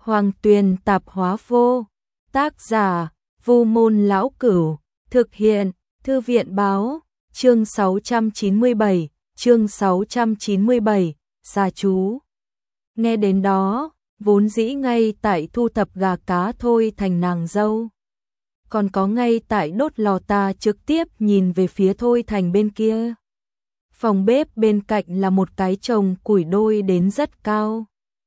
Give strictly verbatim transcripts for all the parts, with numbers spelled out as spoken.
Hoàng Tuyền Tạp Hóa Vô. Tác giả: Vu Môn Lão Cửu. Thực hiện: Thư viện Báo. Chương sáu trăm chín mươi bảy, chương sáu trăm chín mươi bảy, gia chú. Nghe đến đó, vốn dĩ ngay tại thu thập gà cá thôi thành nàng dâu. Còn có ngay tại đốt lò ta trực tiếp nhìn về phía Thôi Thành bên kia. Phòng bếp bên cạnh là một cái chồng củi đôi đến rất cao.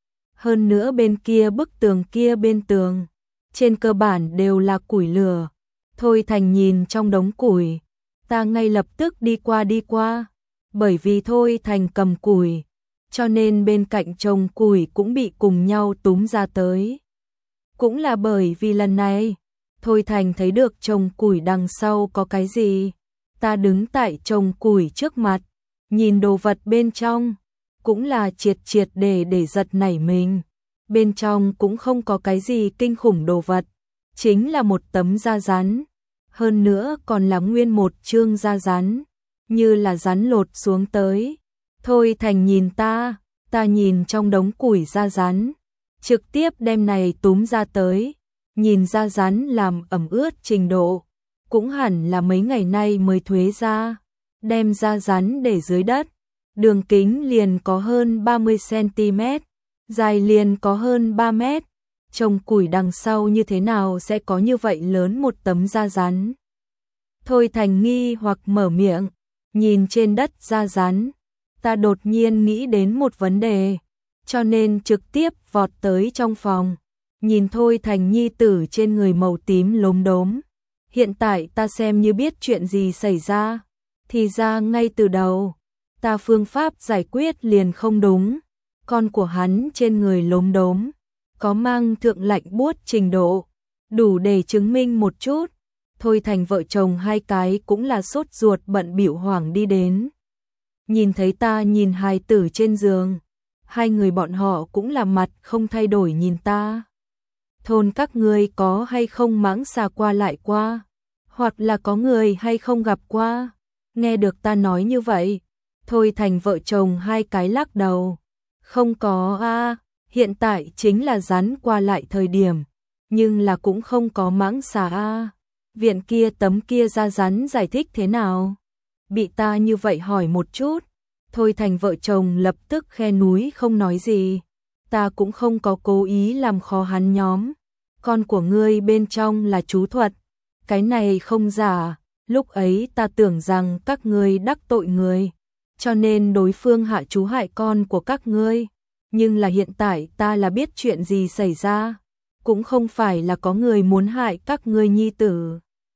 Hơn nữa bên kia bức tường kia bên tường, trên cơ bản đều là củi lửa. Thôi Thành nhìn trong đống củi, ta ngay lập tức đi qua đi qua, bởi vì Thôi Thành cầm củi, cho nên bên cạnh chồng củi cũng bị cùng nhau túm ra tới. Cũng là bởi vì lần này, Thôi Thành thấy được chồng củi đằng sau có cái gì. Ta đứng tại chồng củi trước mặt, nhìn đồ vật bên trong, cũng là triệt triệt để để giật nảy mình. Bên trong cũng không có cái gì kinh khủng đồ vật, chính là một tấm da rắn. Hơn nữa còn là nguyên một chương da rắn, như là rắn lột xuống tới. Thôi Thành nhìn ta, ta nhìn trong đống củi da rắn, trực tiếp đem này túm ra tới. Nhìn da rắn làm ẩm ướt trình độ, cũng hẳn là mấy ngày nay mới thuế ra. Đem da rắn để dưới đất, đường kính liền có hơn ba mươi xăng-ti-mét, dài liền có hơn ba mét. Trồng củi đằng sau như thế nào sẽ có như vậy lớn một tấm da rắn? Thôi Thành nghi hoặc mở miệng, nhìn trên đất da rắn, ta đột nhiên nghĩ đến một vấn đề, cho nên trực tiếp vọt tới trong phòng. Nhìn Thôi Thành nhi tử trên người màu tím lốm đốm. Hiện tại ta xem như biết chuyện gì xảy ra. Thì ra ngay từ đầu, ta phương pháp giải quyết liền không đúng. Con của hắn trên người lốm đốm, có mang thượng lạnh buốt trình độ, đủ để chứng minh một chút. Thôi Thành vợ chồng hai cái cũng là sốt ruột bận bịu hoảng đi đến. Nhìn thấy ta nhìn hài tử trên giường, hai người bọn họ cũng là mặt không thay đổi nhìn ta. Thôn các ngươi có hay không mãng xà qua lại qua, hoặc là có người hay không gặp qua? Nghe được ta nói như vậy, Thôi Thành vợ chồng hai cái lắc đầu. Không có a, hiện tại chính là rắn qua lại thời điểm, nhưng là cũng không có mãng xà a. Viện kia tấm kia da rắn giải thích thế nào? Bị ta như vậy hỏi một chút, Thôi Thành vợ chồng lập tức khe núi không nói gì. Ta cũng không có cố ý làm khó hắn nhóm. Con của ngươi bên trong là chú thuật, cái này không giả. Lúc ấy ta tưởng rằng các ngươi đắc tội người, cho nên đối phương hạ chú hại con của các ngươi. Nhưng là hiện tại ta là biết chuyện gì xảy ra, cũng không phải là có người muốn hại các ngươi nhi tử.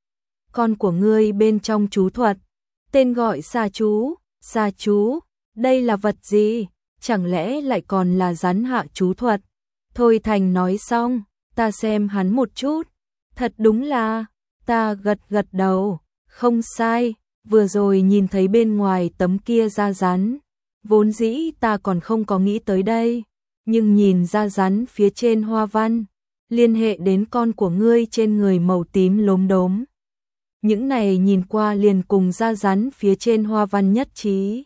Con của ngươi bên trong chú thuật, tên gọi sa chú. Sa chú, đây là vật gì? Chẳng lẽ lại còn là rắn hạ chú thuật? Thôi Thành nói xong, ta xem hắn một chút. Thật đúng là, ta gật gật đầu, không sai, vừa rồi nhìn thấy bên ngoài tấm kia da rắn. Vốn dĩ ta còn không có nghĩ tới đây, nhưng nhìn da rắn phía trên hoa văn, liên hệ đến con của ngươi trên người màu tím lốm đốm. Những này nhìn qua liền cùng da rắn phía trên hoa văn nhất trí.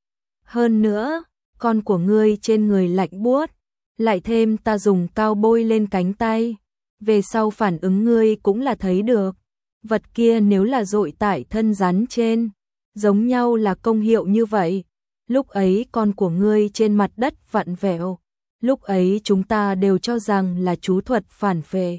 Hơn nữa, con của ngươi trên người lạnh buốt, lại thêm ta dùng cao bôi lên cánh tay, về sau phản ứng ngươi cũng là thấy được. Vật kia nếu là dội tại thân rắn trên, giống nhau là công hiệu như vậy. Lúc ấy con của ngươi trên mặt đất vặn vẹo, lúc ấy chúng ta đều cho rằng là chú thuật phản phệ.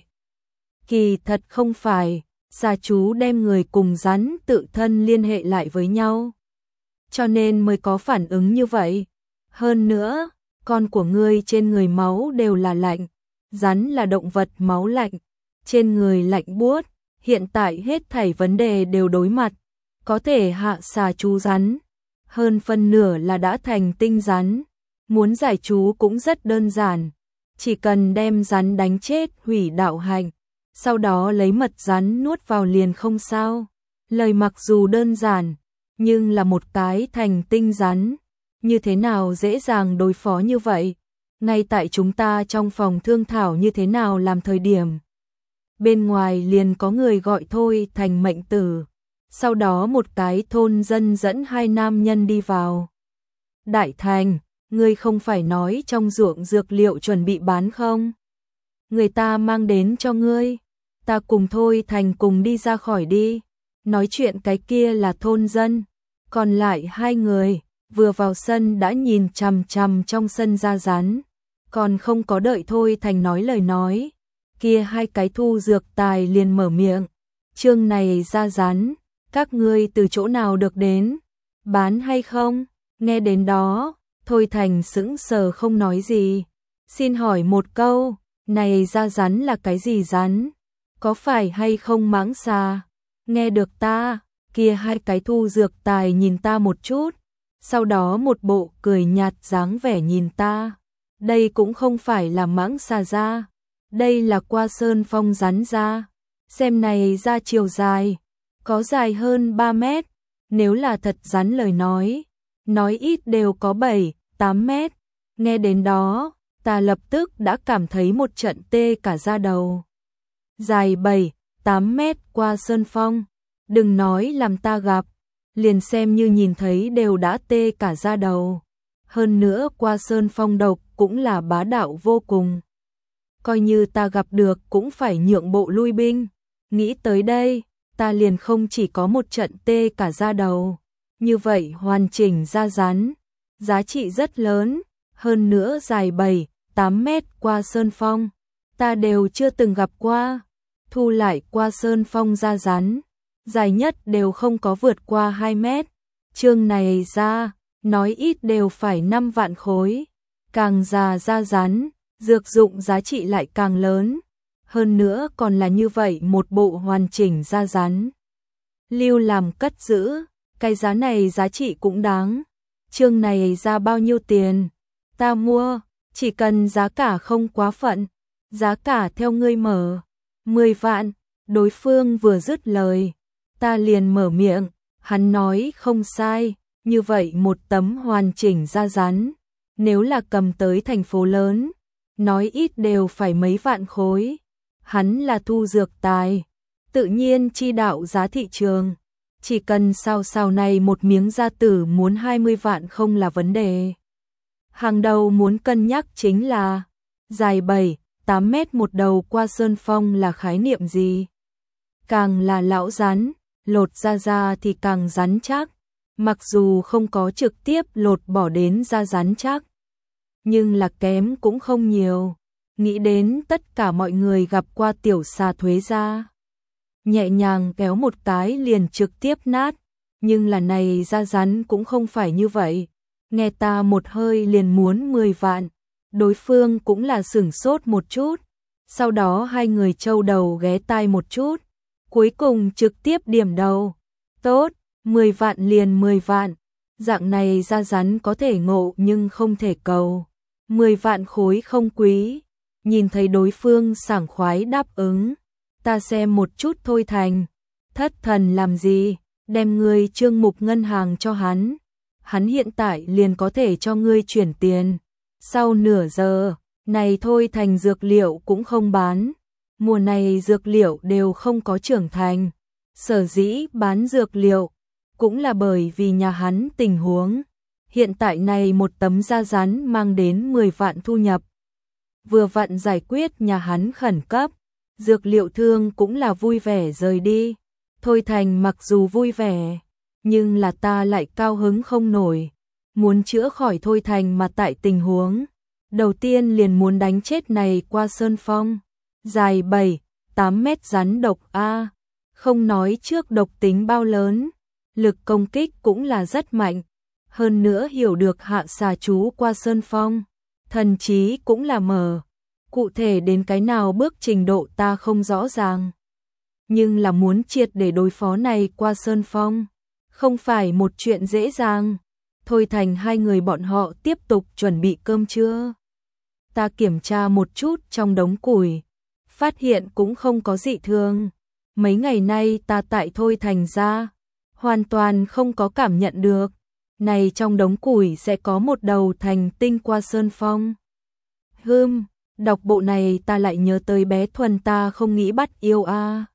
Kỳ thật không phải, gia chú đem người cùng rắn tự thân liên hệ lại với nhau, cho nên mới có phản ứng như vậy. Hơn nữa, con của ngươi trên người máu đều là lạnh, rắn là động vật máu lạnh, trên người lạnh buốt, hiện tại hết thảy vấn đề đều đối mặt, có thể hạ xà chú rắn, hơn phân nửa là đã thành tinh rắn. Muốn giải chú cũng rất đơn giản, chỉ cần đem rắn đánh chết hủy đạo hạnh, sau đó lấy mật rắn nuốt vào liền không sao. Lời mặc dù đơn giản, nhưng là một cái thành tinh rắn, như thế nào dễ dàng đối phó như vậy? Ngay tại chúng ta trong phòng thương thảo như thế nào làm thời điểm, bên ngoài liền có người gọi Thôi Thành mệnh tử. Sau đó một cái thôn dân dẫn hai nam nhân đi vào. Đại Thành, ngươi không phải nói trong ruộng dược liệu chuẩn bị bán không? người ta mang đến cho ngươi. Ta cùng Thôi Thành cùng đi ra khỏi đi. Nói chuyện cái kia là thôn dân. Còn lại hai người, vừa vào sân đã nhìn chằm chằm trong sân ra rán. Còn không có đợi Thôi Thành nói lời nói. Kia hai cái thu dược tài liền mở miệng. Chương này ra rán, các ngươi từ chỗ nào được đến? Bán hay không? Nghe đến đó, Thôi Thành sững sờ không nói gì. Xin hỏi một câu, này ra rán là cái gì rán? Có phải hay không mãng xà? Nghe được ta, kia hai cái thu dược tài nhìn ta một chút, sau đó một bộ cười nhạt dáng vẻ nhìn ta. Đây cũng không phải là mãng xà da, đây là qua sơn phong rắn da. Xem này da chiều dài, có dài hơn ba mét, nếu là thật rắn lời nói, nói ít đều có bảy, tám mét. Nghe đến đó, ta lập tức đã cảm thấy một trận tê cả da đầu. Dài bảy, tám mét qua sơn phong, đừng nói làm ta gặp, liền xem như nhìn thấy đều đã tê cả da đầu. Hơn nữa qua sơn phong độc cũng là bá đạo vô cùng. Coi như ta gặp được cũng phải nhượng bộ lui binh. Nghĩ tới đây, ta liền không chỉ có một trận tê cả da đầu. Như vậy hoàn chỉnh da rắn, giá trị rất lớn, hơn nữa dài bảy, tám mét qua sơn phong. Ta đều chưa từng gặp qua. Thu lại qua sơn phong da rắn, dài nhất đều không có vượt qua hai mét. Chương này ra, nói ít đều phải năm vạn khối. Càng già da rắn, dược dụng giá trị lại càng lớn. Hơn nữa còn là như vậy một bộ hoàn chỉnh da rắn. Lưu làm cất giữ, cái giá này giá trị cũng đáng. Chương này ra bao nhiêu tiền? Ta mua, chỉ cần giá cả không quá phận. Giá cả theo ngươi mở. mười vạn, đối phương vừa dứt lời. Ta liền mở miệng, hắn nói không sai, như vậy một tấm hoàn chỉnh da rắn. Nếu là cầm tới thành phố lớn, nói ít đều phải mấy vạn khối. Hắn là thu dược tài, tự nhiên chi đạo giá thị trường. Chỉ cần sau sau này một miếng da tử muốn hai mươi vạn không là vấn đề. Hàng đầu muốn cân nhắc chính là dài bảy, tám mét một đầu qua sơn phong là khái niệm gì? Càng là lão rắn, lột da da thì càng rắn chắc. Mặc dù không có trực tiếp lột bỏ đến da rắn chắc, nhưng là kém cũng không nhiều. Nghĩ đến tất cả mọi người gặp qua tiểu xà thuế da, nhẹ nhàng kéo một cái liền trực tiếp nát. Nhưng là này da rắn cũng không phải như vậy. Nghe ta một hơi liền muốn mười vạn. Đối phương cũng là sửng sốt một chút. Sau đó hai người trâu đầu ghé tai một chút. Cuối cùng trực tiếp điểm đầu. Tốt, mười vạn liền mười vạn. Dạng này da rắn có thể ngộ nhưng không thể cầu. mười vạn khối không quý. Nhìn thấy đối phương sảng khoái đáp ứng. Ta xem một chút Thôi Thành. Thất thần làm gì, đem ngươi trương mục ngân hàng cho hắn. Hắn hiện tại liền có thể cho ngươi chuyển tiền. Sau nửa giờ, này Thôi Thành dược liệu cũng không bán. Mùa này dược liệu đều không có trưởng thành. Sở dĩ bán dược liệu, cũng là bởi vì nhà hắn tình huống. Hiện tại này một tấm da rắn mang đến mười vạn thu nhập. Vừa vặn giải quyết nhà hắn khẩn cấp. Dược liệu thương cũng là vui vẻ rời đi. Thôi Thành mặc dù vui vẻ, nhưng là ta lại cao hứng không nổi. Muốn chữa khỏi Thôi Thành mà tại tình huống. Đầu tiên liền muốn đánh chết này qua sơn phong. Dài bảy, tám mét rắn độc A. Không nói trước độc tính bao lớn. Lực công kích cũng là rất mạnh. Hơn nữa hiểu được hạ xà chú qua sơn phong. Thần trí cũng là mở. Cụ thể đến cái nào bước trình độ ta không rõ ràng. Nhưng là muốn triệt để đối phó này qua sơn phong. Không phải một chuyện dễ dàng. Thôi Thành hai người bọn họ tiếp tục chuẩn bị cơm trưa. Ta kiểm tra một chút trong đống củi. Phát hiện cũng không có dị thường. Mấy ngày nay ta tại Thôi Thành ra. Hoàn toàn không có cảm nhận được. Này trong đống củi sẽ có một đầu thành tinh qua sơn phong. Hừm, đọc bộ này ta lại nhớ tới bé Thuần ta không nghĩ bắt yêu a.